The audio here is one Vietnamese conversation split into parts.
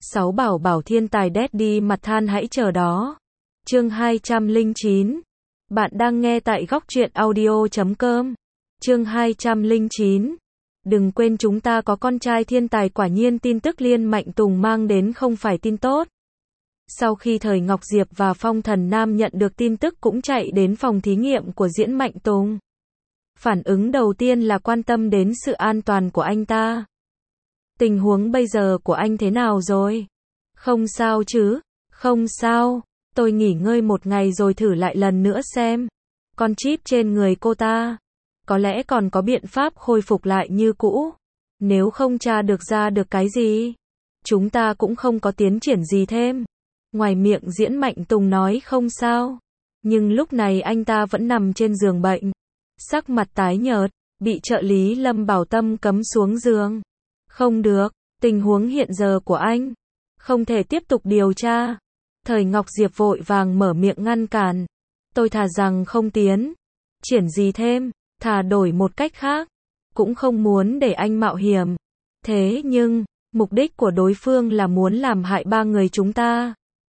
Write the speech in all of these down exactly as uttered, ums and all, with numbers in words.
Sáu bảo bảo thiên tài Daddy mặt than hãy chờ đó. Chương hai trăm lẻ chín. Bạn đang nghe tại góc truyện audio chấm com. Chương hai trăm lẻ chín. Đừng quên chúng ta có con trai thiên tài. Quả nhiên tin tức Liên Mạnh Tùng mang đến không phải tin tốt. Sau khi Thời Ngọc Diệp và Phong Thần Nam nhận được tin tức cũng chạy đến phòng thí nghiệm của Diễn Mạnh Tùng. Phản ứng đầu tiên là quan tâm đến sự an toàn của anh ta. Tình huống bây giờ của anh thế nào rồi? Không sao chứ? Không sao, tôi nghỉ ngơi một ngày rồi thử lại lần nữa xem. Con chip trên người cô ta, có lẽ còn có biện pháp khôi phục lại như cũ. Nếu không tra được ra được cái gì, chúng ta cũng không có tiến triển gì thêm. Ngoài miệng Diễn Mạnh Tùng nói không sao, nhưng lúc này anh ta vẫn nằm trên giường bệnh, sắc mặt tái nhợt, bị trợ lý Lâm Bảo Tâm cấm xuống giường. Không được, tình huống hiện giờ của anh không thể tiếp tục điều tra. Thời Ngọc Diệp vội vàng mở miệng ngăn cản. Tôi thà rằng không tiến triển gì thêm, thà đổi một cách khác, cũng không muốn để anh mạo hiểm. Thế nhưng, mục đích của đối phương là muốn làm hại ba người chúng ta.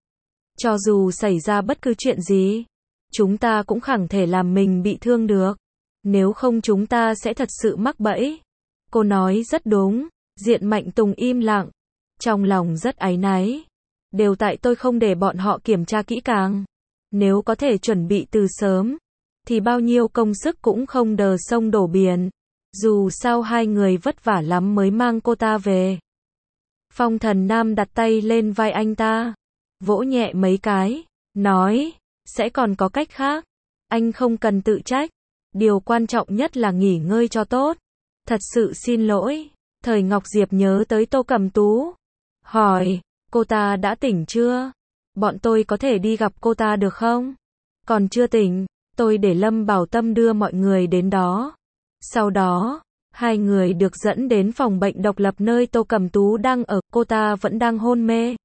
Cho dù xảy ra bất cứ chuyện gì, chúng ta cũng chẳng thể làm mình bị thương được. Nếu không chúng ta sẽ thật sự mắc bẫy. Cô nói rất đúng. Diện Mạnh Tùng im lặng, trong lòng rất áy náy. Đều tại tôi không để bọn họ kiểm tra kỹ càng. Nếu có thể chuẩn bị từ sớm, thì bao nhiêu công sức cũng không đờ sông đổ biển. Dù sao hai người vất vả lắm mới mang cô ta về. Phong Thần Nam đặt tay lên vai anh ta, vỗ nhẹ mấy cái, nói, sẽ còn có cách khác. Anh không cần tự trách. Điều quan trọng nhất là nghỉ ngơi cho tốt. Thật sự xin lỗi. Thời Ngọc Diệp nhớ tới Tô Cẩm Tú, hỏi, cô ta đã tỉnh chưa? Bọn tôi có thể đi gặp cô ta được không? Còn chưa tỉnh, tôi để Lâm Bảo Tâm đưa mọi người đến đó. Sau đó, hai người được dẫn đến phòng bệnh độc lập nơi Tô Cẩm Tú đang ở, cô ta vẫn đang hôn mê.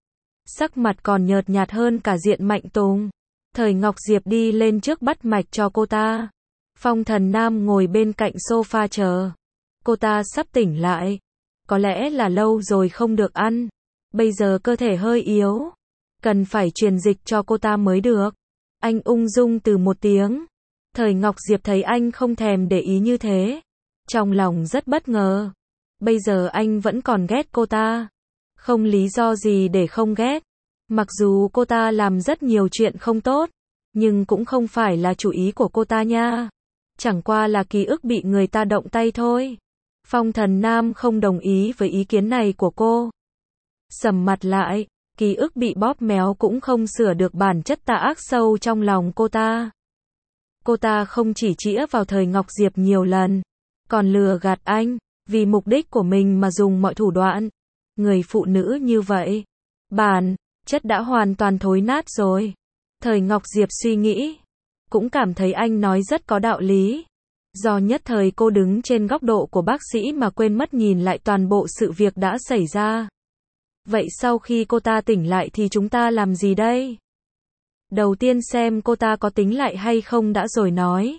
Sắc mặt còn nhợt nhạt hơn cả Diện Mạnh Tùng. Thời Ngọc Diệp đi lên trước bắt mạch cho cô ta. Phong Thần Nam ngồi bên cạnh sofa chờ. Cô ta sắp tỉnh lại. Có lẽ là lâu rồi không được ăn. Bây giờ cơ thể hơi yếu. Cần phải truyền dịch cho cô ta mới được. Anh ung dung từ một tiếng. Thời Ngọc Diệp thấy anh không thèm để ý như thế. Trong lòng rất bất ngờ. Bây giờ anh vẫn còn ghét cô ta. Không lý do gì để không ghét. Mặc dù cô ta làm rất nhiều chuyện không tốt. Nhưng cũng không phải là chủ ý của cô ta nha. Chẳng qua là ký ức bị người ta động tay thôi. Phong Thần Nam không đồng ý với ý kiến này của cô. Sầm mặt lại, ký ức bị bóp méo cũng không sửa được bản chất tà ác sâu trong lòng cô ta. Cô ta không chỉ chĩa vào Thời Ngọc Diệp nhiều lần, còn lừa gạt anh, vì mục đích của mình mà dùng mọi thủ đoạn. Người phụ nữ như vậy, bản chất đã hoàn toàn thối nát rồi. Thời Ngọc Diệp suy nghĩ, cũng cảm thấy anh nói rất có đạo lý. Do nhất thời cô đứng trên góc độ của bác sĩ mà quên mất nhìn lại toàn bộ sự việc đã xảy ra. Vậy sau khi cô ta tỉnh lại thì chúng ta làm gì đây? Đầu tiên xem cô ta có tính lại hay không đã rồi nói.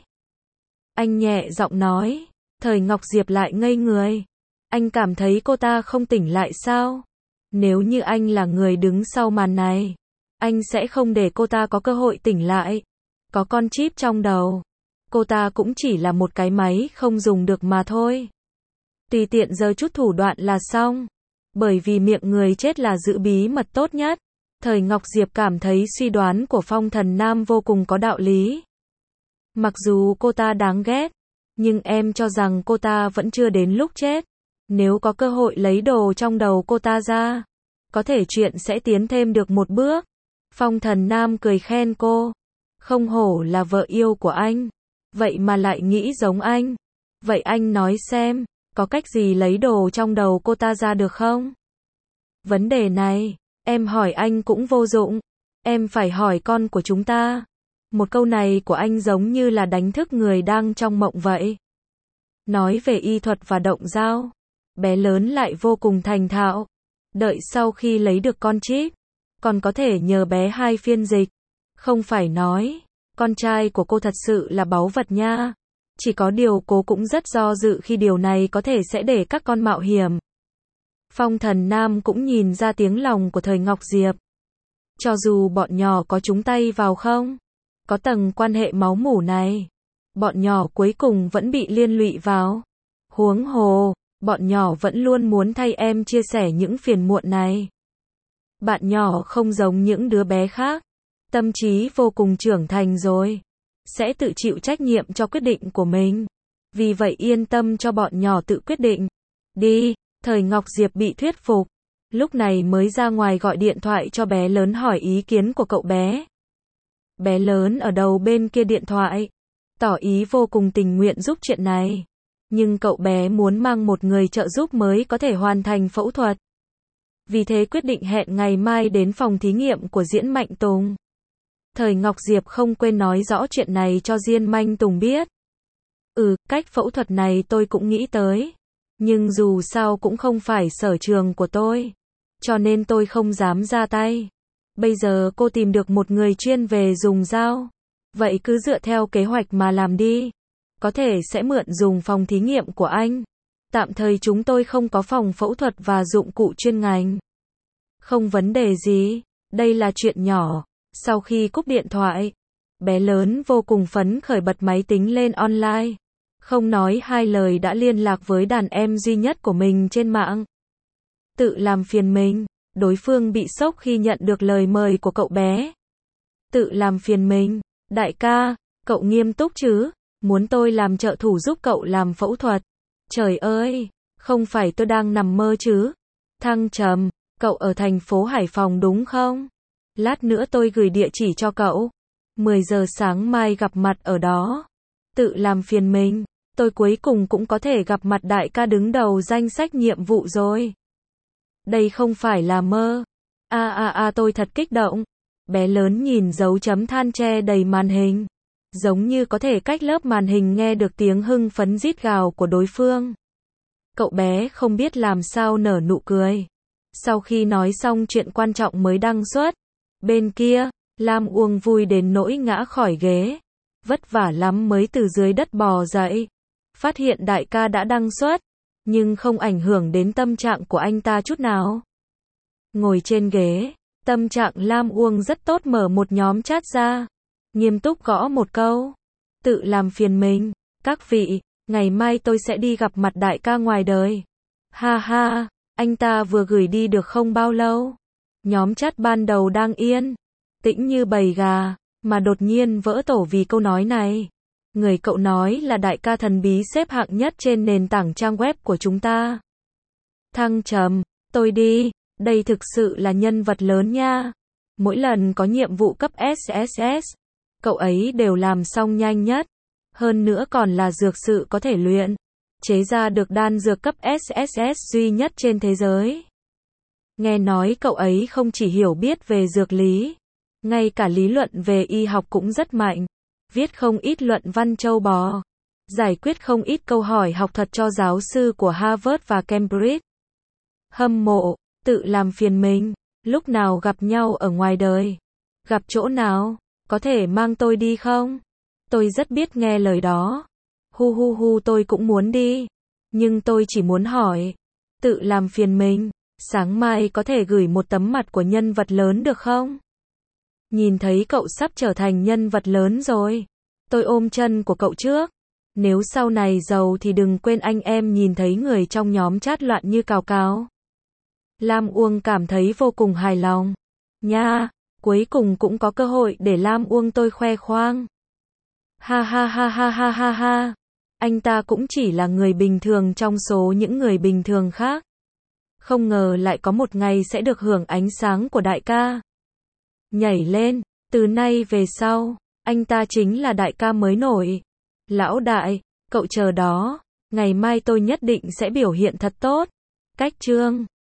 Anh nhẹ giọng nói. Thời Ngọc Diệp lại ngây người. Anh cảm thấy cô ta không tỉnh lại sao? Nếu như anh là người đứng sau màn này, anh sẽ không để cô ta có cơ hội tỉnh lại. Có con chip trong đầu, cô ta cũng chỉ là một cái máy không dùng được mà thôi. Tùy tiện giơ chút thủ đoạn là xong. Bởi vì miệng người chết là giữ bí mật tốt nhất. Thời Ngọc Diệp cảm thấy suy đoán của Phong Thần Nam vô cùng có đạo lý. Mặc dù cô ta đáng ghét, nhưng em cho rằng cô ta vẫn chưa đến lúc chết. Nếu có cơ hội lấy đồ trong đầu cô ta ra, có thể chuyện sẽ tiến thêm được một bước. Phong Thần Nam cười khen cô. Không hổ là vợ yêu của anh. Vậy mà lại nghĩ giống anh. Vậy anh nói xem, có cách gì lấy đồ trong đầu cô ta ra được không? Vấn đề này, em hỏi anh cũng vô dụng. Em phải hỏi con của chúng ta. Một câu này của anh giống như là đánh thức người đang trong mộng vậy. Nói về y thuật và động dao, bé lớn lại vô cùng thành thạo. Đợi sau khi lấy được con chip, còn có thể nhờ bé hai phiên dịch. Không phải nói, con trai của cô thật sự là báu vật nha. Chỉ có điều cô cũng rất do dự khi điều này có thể sẽ để các con mạo hiểm. Phong Thần Nam cũng nhìn ra tiếng lòng của Thời Ngọc Diệp. Cho dù bọn nhỏ có nhúng tay vào không, có tầng quan hệ máu mủ này, bọn nhỏ cuối cùng vẫn bị liên lụy vào. Huống hồ, bọn nhỏ vẫn luôn muốn thay em chia sẻ những phiền muộn này. Bạn nhỏ không giống những đứa bé khác, tâm trí vô cùng trưởng thành rồi, sẽ tự chịu trách nhiệm cho quyết định của mình. Vì vậy yên tâm cho bọn nhỏ tự quyết định. Đi, Thời Ngọc Diệp bị thuyết phục, lúc này mới ra ngoài gọi điện thoại cho bé lớn hỏi ý kiến của cậu bé. Bé lớn ở đầu bên kia điện thoại, tỏ ý vô cùng tình nguyện giúp chuyện này. Nhưng cậu bé muốn mang một người trợ giúp mới có thể hoàn thành phẫu thuật. Vì thế quyết định hẹn ngày mai đến phòng thí nghiệm của Diễn Mạnh Tùng. Thời Ngọc Diệp không quên nói rõ chuyện này cho Diễn Mạnh Tùng biết. Ừ, cách phẫu thuật này tôi cũng nghĩ tới. Nhưng dù sao cũng không phải sở trường của tôi. Cho nên tôi không dám ra tay. Bây giờ cô tìm được một người chuyên về dùng dao. Vậy cứ dựa theo kế hoạch mà làm đi. Có thể sẽ mượn dùng phòng thí nghiệm của anh. Tạm thời chúng tôi không có phòng phẫu thuật và dụng cụ chuyên ngành. Không vấn đề gì, đây là chuyện nhỏ. Sau khi cúp điện thoại, bé lớn vô cùng phấn khởi bật máy tính lên online. Không nói hai lời đã liên lạc với đàn em duy nhất của mình trên mạng. Tự làm phiền mình, đối phương bị sốc khi nhận được lời mời của cậu bé. Tự làm phiền mình, đại ca, cậu nghiêm túc chứ, muốn tôi làm trợ thủ giúp cậu làm phẫu thuật. Trời ơi, không phải tôi đang nằm mơ chứ. Thăng Trầm, cậu ở thành phố Hải Phòng đúng không? Lát nữa tôi gửi địa chỉ cho cậu. mười giờ sáng mai gặp mặt ở đó. Tự làm phiền mình, tôi cuối cùng cũng có thể gặp mặt đại ca đứng đầu danh sách nhiệm vụ rồi. Đây không phải là mơ. A a a tôi thật kích động. Bé lớn nhìn dấu chấm than che đầy màn hình. Giống như có thể cách lớp màn hình nghe được tiếng hưng phấn rít gào của đối phương. Cậu bé không biết làm sao nở nụ cười. Sau khi nói xong chuyện quan trọng mới đăng xuất. Bên kia, Lam Uông vui đến nỗi ngã khỏi ghế. Vất vả lắm mới từ dưới đất bò dậy. Phát hiện đại ca đã đăng xuất. Nhưng không ảnh hưởng đến tâm trạng của anh ta chút nào. Ngồi trên ghế, tâm trạng Lam Uông rất tốt, mở một nhóm chat ra. Nghiêm túc gõ một câu. Tự làm phiền mình. Các vị, ngày mai tôi sẽ đi gặp mặt đại ca ngoài đời. Ha ha, anh ta vừa gửi đi được không bao lâu. Nhóm chat ban đầu đang yên, tĩnh như bầy gà, mà đột nhiên vỡ tổ vì câu nói này. Người cậu nói là đại ca thần bí xếp hạng nhất trên nền tảng trang web của chúng ta. Thăng Trầm, tôi đi, đây thực sự là nhân vật lớn nha. Mỗi lần có nhiệm vụ cấp ét ét ét, cậu ấy đều làm xong nhanh nhất. Hơn nữa còn là dược sự có thể luyện, chế ra được đan dược cấp ét ét ét duy nhất trên thế giới. Nghe nói cậu ấy không chỉ hiểu biết về dược lý, ngay cả lý luận về y học cũng rất mạnh. Viết không ít luận văn châu bò, giải quyết không ít câu hỏi học thuật cho giáo sư của Harvard và Cambridge. Hâm mộ, tự làm phiền mình, lúc nào gặp nhau ở ngoài đời? Gặp chỗ nào? Có thể mang tôi đi không? Tôi rất biết nghe lời đó. Hu hu hu tôi cũng muốn đi. Nhưng tôi chỉ muốn hỏi. Tự làm phiền mình, sáng mai có thể gửi một tấm mặt của nhân vật lớn được không? Nhìn thấy cậu sắp trở thành nhân vật lớn rồi. Tôi ôm chân của cậu trước. Nếu sau này giàu thì đừng quên anh em nhìn thấy người trong nhóm chat loạn như cào cào. Lam Uông cảm thấy vô cùng hài lòng. Nha, cuối cùng cũng có cơ hội để Lam Uông tôi khoe khoang. Ha ha ha ha ha ha ha. Anh ta cũng chỉ là người bình thường trong số những người bình thường khác. Không ngờ lại có một ngày sẽ được hưởng ánh sáng của đại ca. Nhảy lên, từ nay về sau, anh ta chính là đại ca mới nổi. Lão đại, cậu chờ đó, ngày mai tôi nhất định sẽ biểu hiện thật tốt. Cách chương